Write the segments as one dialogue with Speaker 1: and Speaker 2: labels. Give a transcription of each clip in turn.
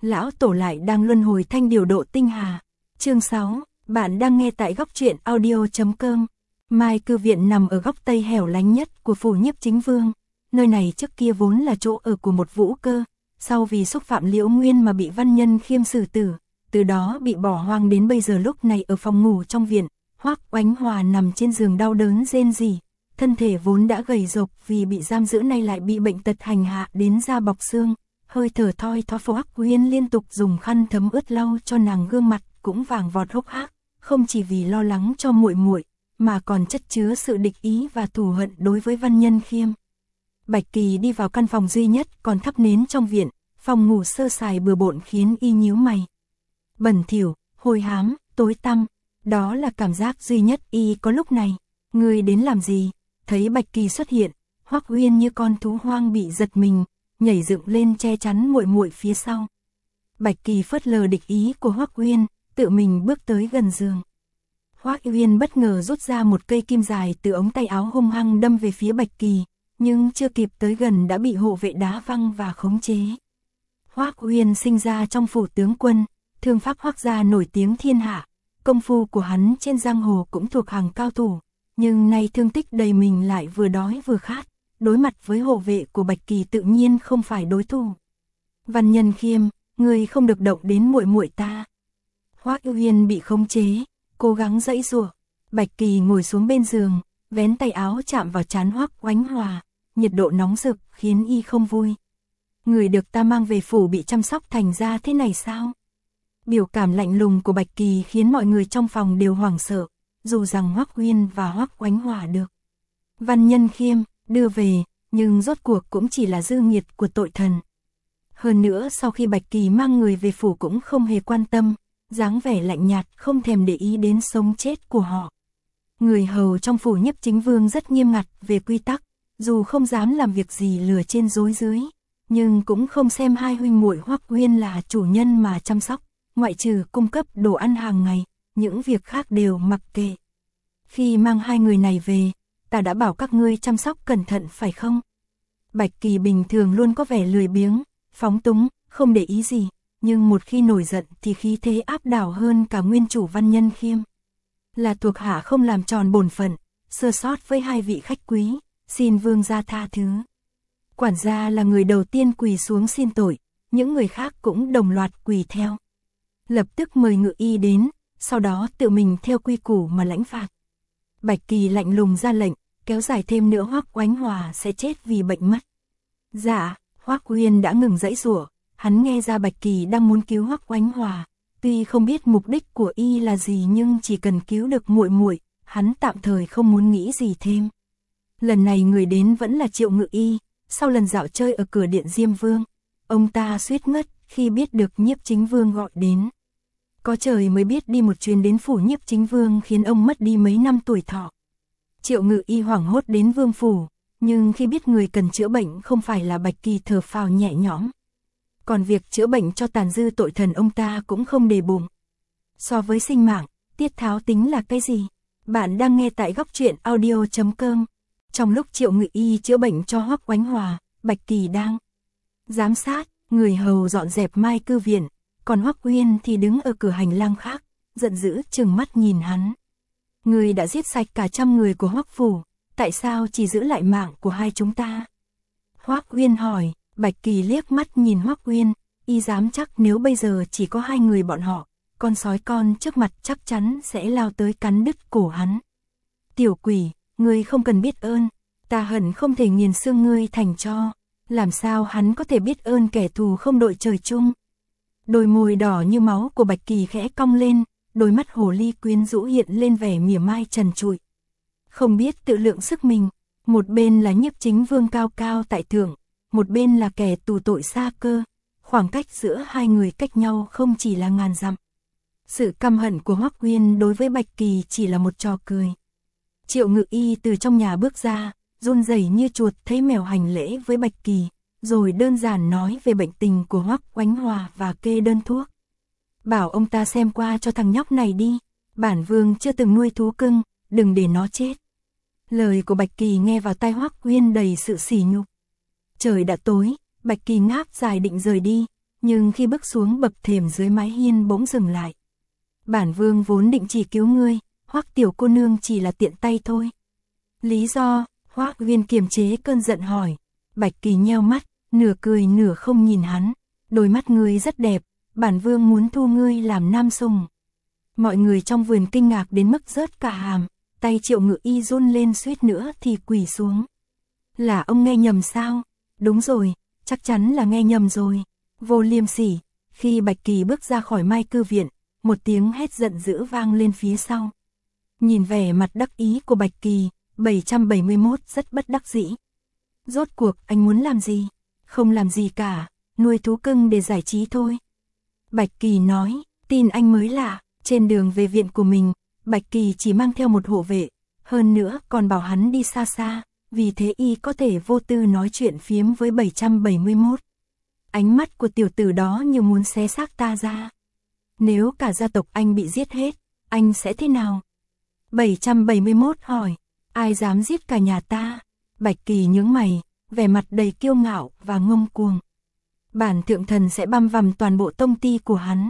Speaker 1: lão tổ lại đang luân hồi thanh điều độ tinh hà. Chương 6, bạn đang nghe tại góc truyện audio.com. Mai Cư Viện nằm ở góc tây hẻo lánh nhất của phủ Nhiếp Chính Vương. Nơi này trước kia vốn là chỗ ở của một vũ cơ, sau vì xúc phạm Liễu Nguyên mà bị Văn Nhân Khiêm xử tử, từ đó bị bỏ hoang đến bây giờ. Lúc này ở phòng ngủ trong viện, Hoắc Oánh Hòa nằm trên giường đau đớn rên rỉ, thân thể vốn đã gầy rộc vì bị giam giữ nay lại bị bệnh tật hành hạ đến da bọc xương, hơi thở thoi thóp. Hoắc Uyên liên tục dùng khăn thấm ướt lau cho nàng, gương mặt cũng vàng vọt hốc hác, không chỉ vì lo lắng cho muội muội, mà còn chất chứa sự địch ý và thù hận đối với Văn Nhân Khiêm. Bạch Kỳ đi vào căn phòng duy nhất còn thắp nến trong viện, phòng ngủ sơ sài bừa bộn khiến y nhíu mày. Bẩn thỉu, hôi hám, tối tăm, đó là cảm giác duy nhất y có lúc này. Ngươi đến làm gì? Thấy Bạch Kỳ xuất hiện, Hoắc Uyên như con thú hoang bị giật mình, nhảy dựng lên che chắn muội muội phía sau. Bạch Kỳ phớt lờ địch ý của Hoắc Uyên, tự mình bước tới gần giường. Hoắc Uyên bất ngờ rút ra một cây kim dài từ ống tay áo, hung hăng đâm về phía Bạch Kỳ, nhưng chưa kịp tới gần đã bị hộ vệ đá văng và khống chế. Hoắc Uyên sinh ra trong phủ tướng quân, thương pháp Hoắc gia nổi tiếng thiên hạ, công phu của hắn trên giang hồ cũng thuộc hàng cao thủ, nhưng nay thương tích đầy mình lại vừa đói vừa khát, đối mặt với hộ vệ của Bạch Kỳ tự nhiên không phải đối thủ. Văn Nhân Khiêm, ngươi không được động đến muội muội ta. Hoắc Uyên bị khống chế, cố gắng giãy giụa. Bạch Kỳ ngồi xuống bên giường, vén tay áo chạm vào trán Hoắc Oánh Hòa, nhiệt độ nóng rực khiến y không vui. Người được ta mang về phủ bị chăm sóc thành ra thế này sao? Biểu cảm lạnh lùng của Bạch Kỳ khiến mọi người trong phòng đều hoảng sợ, dù rằng Hoắc Uyên và Hoắc Oánh Hòa được Văn Nhân Khiêm đưa về, nhưng rốt cuộc cũng chỉ là dư nghiệt của tội thần. Hơn nữa sau khi Bạch Kỳ mang người về phủ cũng không hề quan tâm, dáng vẻ lạnh nhạt không thèm để ý đến sống chết của họ. Người hầu trong phủ Nhiếp Chính Vương rất nghiêm ngặt về quy tắc, dù không dám làm việc gì lừa trên dối dưới, nhưng cũng không xem hai huynh muội Hoắc Uyên là chủ nhân mà chăm sóc, ngoại trừ cung cấp đồ ăn hàng ngày, những việc khác đều mặc kệ. Khi mang hai người này về, ta đã bảo các ngươi chăm sóc cẩn thận phải không? Bạch Kỳ bình thường luôn có vẻ lười biếng, phóng túng, không để ý gì, nhưng một khi nổi giận thì khí thế áp đảo hơn cả nguyên chủ Văn Nhân Khiêm. Là thuộc hạ không làm tròn bổn phận, sơ sót với hai vị khách quý, xin vương gia tha thứ. Quản gia là người đầu tiên quỳ xuống xin tội, những người khác cũng đồng loạt quỳ theo. Lập tức mời ngự y đến, sau đó tự mình theo quy củ mà lãnh phạt. Bạch Kỳ lạnh lùng ra lệnh, kéo dài thêm nữa Hoắc Oánh Hòa sẽ chết vì bệnh mất. Dạ, Hoắc Uyên đã ngừng giãy giụa, hắn nghe ra Bạch Kỳ đang muốn cứu Hoắc Oánh Hòa, tuy không biết mục đích của y là gì nhưng chỉ cần cứu được muội muội, hắn tạm thời không muốn nghĩ gì thêm. Lần này người đến vẫn là Triệu Ngự Y, sau lần dạo chơi ở cửa điện Diêm Vương, ông ta suýt ngất khi biết được Nhiếp Chính Vương gọi đến. Có trời mới biết đi một chuyến đến phủ Nhiếp Chính Vương khiến ông mất đi mấy năm tuổi thọ. Triệu Ngự Y hoảng hốt đến vương phủ, nhưng khi biết người cần chữa bệnh không phải là Bạch Kỳ thở phào nhẹ nhõm. Còn việc chữa bệnh cho tàn dư tội thần ông ta cũng không để bụng. So với sinh mạng, tiết tháo tính là cái gì? Bạn đang nghe tại góc truyện audio.com. Trong lúc Triệu Ngự Y chữa bệnh cho Hoắc Oánh Hòa, Bạch Kỳ đang giám sát, người hầu dọn dẹp Mai Cư Viện, còn Hoắc Uyên thì đứng ở cửa hành lang khác, giận dữ trừng mắt nhìn hắn. Người đã giết sạch cả 100 người của Hoắc phủ, tại sao chỉ giữ lại mạng của hai chúng ta? Hoắc Uyên hỏi. Bạch Kỳ liếc mắt nhìn Hoắc Uyên, y dám chắc nếu bây giờ chỉ có hai người bọn họ, con sói con trước mặt chắc chắn sẽ lao tới cắn đứt cổ hắn. Tiểu quỷ, ngươi không cần biết ơn, ta hận không thể nghiền xương ngươi thành tro, làm sao hắn có thể biết ơn kẻ thù không đội trời chung? Đôi môi đỏ như máu của Bạch Kỳ khẽ cong lên, đôi mắt hồ ly quyến rũ hiện lên vẻ mỉa mai trần trụi. Không biết tự lượng sức mình, một bên là Nhiếp Chính Vương cao cao tại thượng, một bên là kẻ tù tội xa cơ, khoảng cách giữa hai người cách nhau không chỉ là ngàn dặm. Sự căm hận của Hoắc Uyên đối với Bạch Kỳ chỉ là một trò cười. Triệu Ngự Y từ trong nhà bước ra, run rẩy như chuột thấy mèo hành lễ với Bạch Kỳ, rồi đơn giản nói về bệnh tình của Hoắc Oánh Hòa và kê đơn thuốc. Bảo ông ta xem qua cho thằng nhóc này đi, bản vương chưa từng nuôi thú cưng, đừng để nó chết. Lời của Bạch Kỳ nghe vào tai Hoắc Uyên đầy sự sỉ nhục. Trời đã tối, Bạch Kỳ ngáp dài định rời đi, nhưng khi bước xuống bậc thềm dưới mái hiên bỗng dừng lại. Bản Vương vốn định chỉ cứu ngươi, Hoắc tiểu cô nương chỉ là tiện tay thôi. Lý do? Hoắc Viên kiềm chế cơn giận hỏi. Bạch Kỳ nheo mắt, nửa cười nửa không nhìn hắn. Đôi mắt ngươi rất đẹp, bản Vương muốn thu ngươi làm nam sùng. Mọi người trong vườn kinh ngạc đến mức rớt cả hàm, tay Triệu Ngự Y run lên suýt nữa thì quỳ xuống. Là ông nghe nhầm sao? Đúng rồi, chắc chắn là nghe nhầm rồi. Vô liêm sỉ. Khi Bạch Kỳ bước ra khỏi Mai Cư Viện, một tiếng hét giận dữ vang lên phía sau. Nhìn vẻ mặt đắc ý của Bạch Kỳ, 771 rất bất đắc dĩ. Rốt cuộc anh muốn làm gì? Không làm gì cả, nuôi thú cưng để giải trí thôi. Bạch Kỳ nói, tin anh mới lạ. Trên đường về viện của mình, Bạch Kỳ chỉ mang theo một hộ vệ, hơn nữa còn bảo hắn đi xa xa, vì thế y có thể vô tư nói chuyện phiếm với 771. Ánh mắt của tiểu tử đó như muốn xé xác ta ra. Nếu cả gia tộc anh bị giết hết, anh sẽ thế nào? 771 hỏi, ai dám giết cả nhà ta? Bạch Kỳ nhướng mày, vẻ mặt đầy kiêu ngạo và ngông cuồng. Bản thượng thần sẽ băm vằm toàn bộ tông ty của hắn.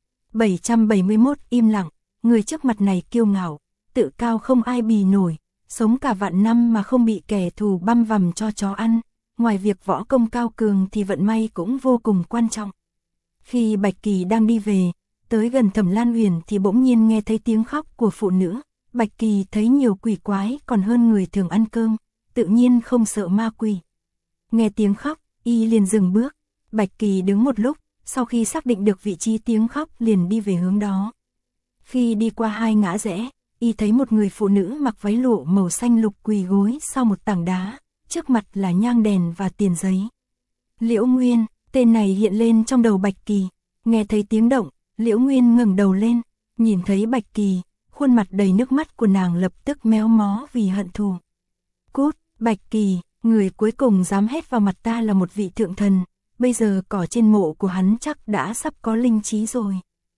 Speaker 1: 771 im lặng, người trước mặt này kiêu ngạo, tự cao không ai bì nổi, sống cả vạn năm mà không bị kẻ thù băm vằm cho chó ăn, ngoài việc võ công cao cường thì vận may cũng vô cùng quan trọng. Khi Bạch Kỳ đang đi về, tới gần Thẩm Lan Uyển thì bỗng nhiên nghe thấy tiếng khóc của phụ nữ. Bạch Kỳ thấy nhiều quỷ quái còn hơn người thường ăn cơm, tự nhiên không sợ ma quỷ. Nghe tiếng khóc, y liền dừng bước. Bạch Kỳ đứng một lúc, sau khi xác định được vị trí tiếng khóc liền đi về hướng đó. Khi đi qua hai ngã rẽ, y thấy một người phụ nữ mặc váy lụa màu xanh lục quỳ gối sau một tảng đá, trước mặt là nhang đèn và tiền giấy. Liễu Nguyên, tên này hiện lên trong đầu Bạch Kỳ. Nghe thấy tiếng động, Liễu Nguyên ngẩng đầu lên, nhìn thấy Bạch Kỳ, khuôn mặt đầy nước mắt của nàng lập tức méo mó vì hận thù. Cút, Bạch Kỳ, người cuối cùng dám hét vào mặt ta là một vị thượng thần, bây giờ cỏ trên mộ của hắn chắc đã sắp có linh trí rồi.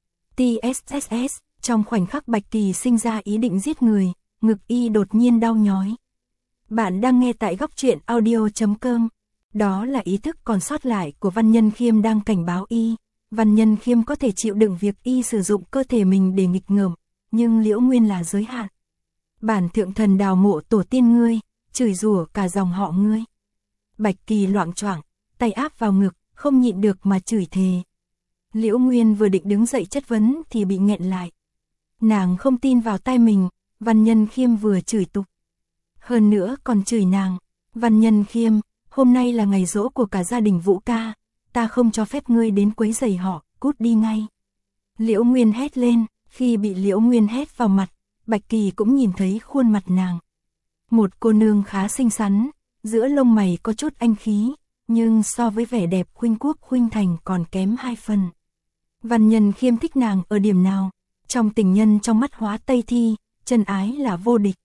Speaker 1: TSSS, trong khoảnh khắc Bạch Kỳ sinh ra ý định giết người, ngực y đột nhiên đau nhói. Bạn đang nghe tại góc truyện audio.com. Đó là ý thức còn sót lại của Văn Nhân Khiêm đang cảnh báo y. Văn Nhân Khiêm có thể chịu đựng việc y sử dụng cơ thể mình để nghịch ngợm, nhưng Liễu Nguyên là giới hạn. Bản thượng thần đào mộ tổ tiên ngươi, chửi rủa cả dòng họ ngươi. Bạch Kỳ loạng choạng, tay áp vào ngực, không nhịn được mà chửi thề. Liễu Nguyên vừa định đứng dậy chất vấn thì bị nghẹn lại. Nàng không tin vào tai mình, Văn Nhân Khiêm vừa chửi tục. Hơn nữa còn chửi nàng. Văn Nhân Khiêm, hôm nay là ngày giỗ của cả gia đình Vũ ca, ta không cho phép ngươi đến quấy rầy họ, cút đi ngay. Liễu Nguyên hét lên, khi bị Liễu Nguyên hét vào mặt, Bạch Kỳ cũng nhìn thấy khuôn mặt nàng. Một cô nương khá xinh xắn, giữa lông mày có chút anh khí, nhưng so với vẻ đẹp khuynh quốc khuynh thành còn kém 2 phần. Văn Nhân Khiêm thích nàng ở điểm nào? Trong tình nhân trong mắt Hóa Tây Thi, chân ái là vô địch.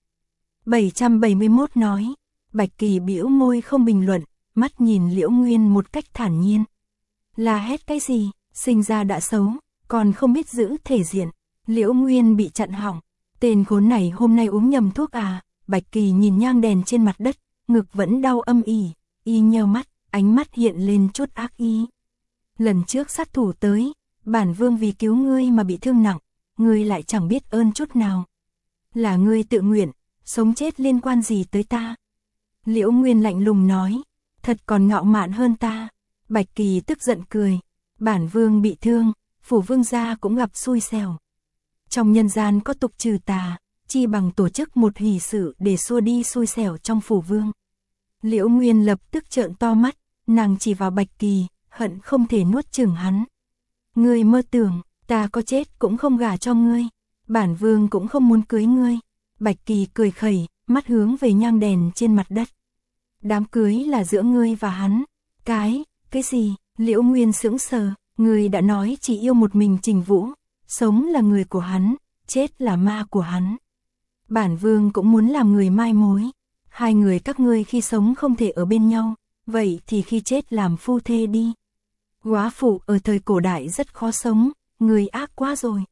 Speaker 1: 771 nói, Bạch Kỳ bĩu môi không bình luận, mắt nhìn Liễu Nguyên một cách thản nhiên. Là hét cái gì, sinh ra đã xấu, còn không biết giữ thể diện. Liễu Nguyên bị chặn họng, tên khốn này hôm nay uống nhầm thuốc à? Bạch Kỳ nhìn nhang đèn trên mặt đất, ngực vẫn đau âm ỉ, y nheo mắt, ánh mắt hiện lên chút ác ý. Lần trước sát thủ tới, bản vương vì cứu ngươi mà bị thương nặng, ngươi lại chẳng biết ơn chút nào. Là ngươi tự nguyện, sống chết liên quan gì tới ta? Liễu Nguyên lạnh lùng nói, thật còn ngạo mạn hơn ta. Bạch Kỳ tức giận cười, bản vương bị thương, phủ vương gia cũng gặp xui xẻo. Trong nhân gian có tục trừ tà, chi bằng tổ chức một hỷ sự để xua đi xui xẻo trong phủ vương. Liễu Nguyên lập tức trợn to mắt, nàng chỉ vào Bạch Kỳ, hận không thể nuốt chửng hắn. Ngươi mơ tưởng, ta có chết cũng không gả cho ngươi, bản vương cũng không muốn cưới ngươi. Bạch Kỳ cười khẩy, mắt hướng về nhang đèn trên mặt đất. Đám cưới là giữa ngươi và hắn. Cái gì? Liễu Nguyên sững sờ, ngươi đã nói chỉ yêu một mình Trình Vũ, sống là người của hắn, chết là ma của hắn. Bản vương cũng muốn làm người mai mối. Hai người các ngươi khi sống không thể ở bên nhau, vậy thì khi chết làm phu thê đi. Góa phụ ở thời cổ đại rất khó sống, người ác quá rồi.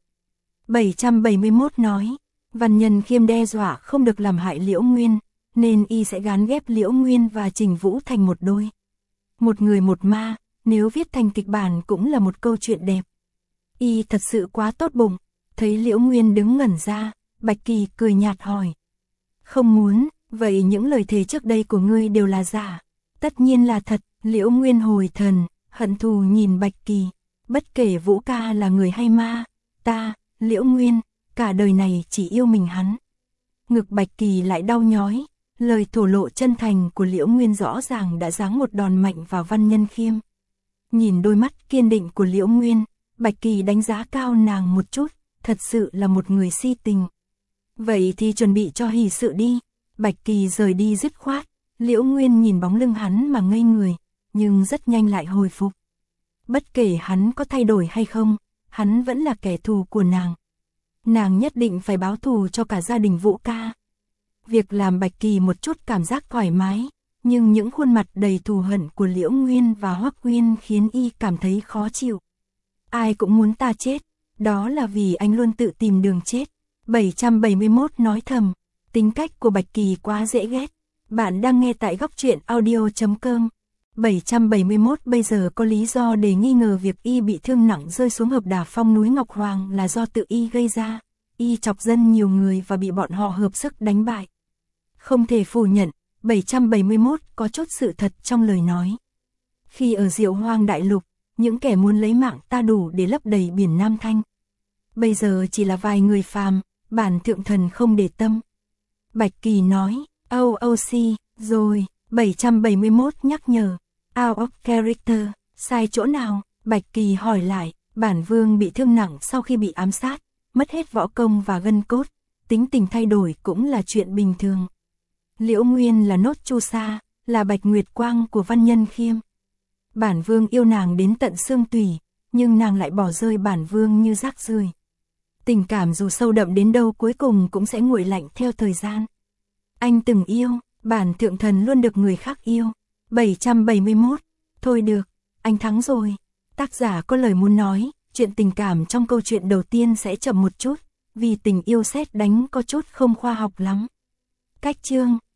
Speaker 1: 771 nói, Văn Nhân Khiêm đe dọa không được làm hại Liễu Nguyên, nên y sẽ gán ghép Liễu Nguyên và Trình Vũ thành một đôi. Một người một ma, nếu viết thành kịch bản cũng là một câu chuyện đẹp. Y thật sự quá tốt bụng. Thấy Liễu Nguyên đứng ngẩn ra, Bạch Kỳ cười nhạt hỏi. Không muốn, vậy những lời thề trước đây của ngươi đều là giả. Tất nhiên là thật. Liễu Nguyên hồi thần, hận thù nhìn Bạch Kỳ. Bất kể Vũ ca là người hay ma, ta, Liễu Nguyên, cả đời này chỉ yêu mình hắn. Ngực Bạch Kỳ lại đau nhói. Lời thổ lộ chân thành của Liễu Nguyên rõ ràng đã giáng một đòn mạnh vào Văn Nhân Khiêm. Nhìn đôi mắt kiên định của Liễu Nguyên, Bạch Kỳ đánh giá cao nàng một chút, thật sự là một người si tình. Vậy thì chuẩn bị cho hỷ sự đi. Bạch Kỳ rời đi dứt khoát. Liễu Nguyên nhìn bóng lưng hắn mà ngây người, nhưng rất nhanh lại hồi phục. Bất kể hắn có thay đổi hay không, hắn vẫn là kẻ thù của nàng. Nàng nhất định phải báo thù cho cả gia đình Vũ ca. Việc làm Bạch Kỳ một chút cảm giác thoải mái, nhưng những khuôn mặt đầy thù hận của Liễu Nguyên và Hoắc Nguyên khiến y cảm thấy khó chịu. Ai cũng muốn ta chết, đó là vì anh luôn tự tìm đường chết. 771 nói thầm, tính cách của Bạch Kỳ quá dễ ghét. Bạn đang nghe tại góc truyện audio.com. 771 bây giờ có lý do để nghi ngờ việc y bị thương nặng rơi xuống hợp đả phong núi Ngọc Hoàng là do tự y gây ra. Y chọc dân nhiều người và bị bọn họ hợp sức đánh bại. Không thể phủ nhận, 771 có chút sự thật trong lời nói. Khi ở Diệu Hoang Đại Lục, những kẻ muốn lấy mạng ta đủ để lấp đầy biển Nam Thanh. Bây giờ chỉ là vài người phàm, bản thượng thần không để tâm. Bạch Kỳ nói, OOC, rồi, 771 nhắc nhở, out of character, sai chỗ nào? Bạch Kỳ hỏi lại, bản vương bị thương nặng sau khi bị ám sát, mất hết võ công và gân cốt, tính tình thay đổi cũng là chuyện bình thường. Liễu Nguyên là nốt chu sa, là Bạch Nguyệt Quang của Văn Nhân Khiêm. Bản vương yêu nàng đến tận xương tủy, nhưng nàng lại bỏ rơi bản vương như rác rưởi. Tình cảm dù sâu đậm đến đâu cuối cùng cũng sẽ nguội lạnh theo thời gian. Anh từng yêu, bản thượng thần luôn được người khác yêu. 771, thôi được, anh thắng rồi. Tác giả có lời muốn nói, chuyện tình cảm trong câu chuyện đầu tiên sẽ chậm một chút, vì tình yêu sét đánh có chút không khoa học lắm. Cách chương